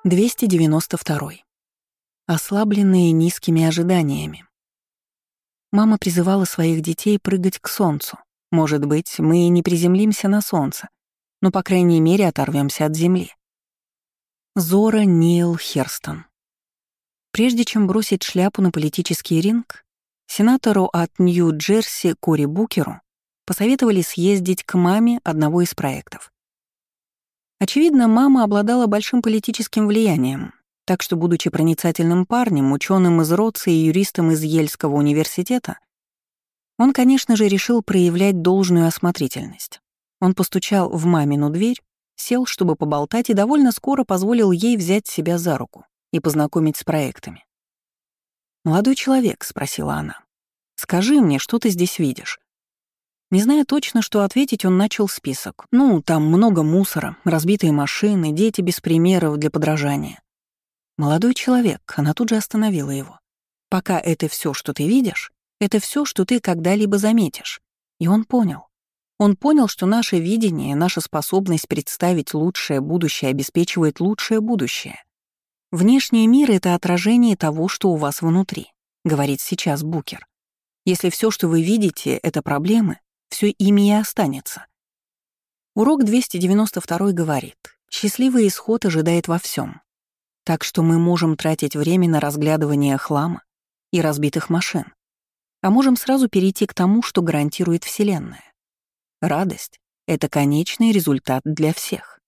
292. Ослабленные низкими ожиданиями. Мама призывала своих детей прыгать к солнцу. Может быть, мы и не приземлимся на солнце, но, по крайней мере, оторвемся от земли. Зора Нейл Херстон. Прежде чем бросить шляпу на политический ринг, сенатору от Нью-Джерси Кори Букеру посоветовали съездить к маме одного из проектов. Очевидно, мама обладала большим политическим влиянием, так что, будучи проницательным парнем, ученым из Ротса и юристом из Ельского университета, он, конечно же, решил проявлять должную осмотрительность. Он постучал в мамину дверь, сел, чтобы поболтать, и довольно скоро позволил ей взять себя за руку и познакомить с проектами. «Молодой человек», — спросила она, — «скажи мне, что ты здесь видишь?» Не зная точно, что ответить, он начал список. Там много мусора, разбитые машины, дети без примеров для подражания. «Молодой человек», — она тут же остановила его. «Пока это все, что ты видишь, это все, что ты когда-либо заметишь». И он понял. Он понял, что наше видение, наша способность представить лучшее будущее обеспечивает лучшее будущее. «Внешний мир — это отражение того, что у вас внутри», — говорит сейчас Букер. «Если все, что вы видите, — это проблемы, все ими и останется». Урок 292 говорит: счастливый исход ожидает во всем. Так что мы можем тратить время на разглядывание хлама и разбитых машин, а можем сразу перейти к тому, что гарантирует Вселенная. Радость — это конечный результат для всех.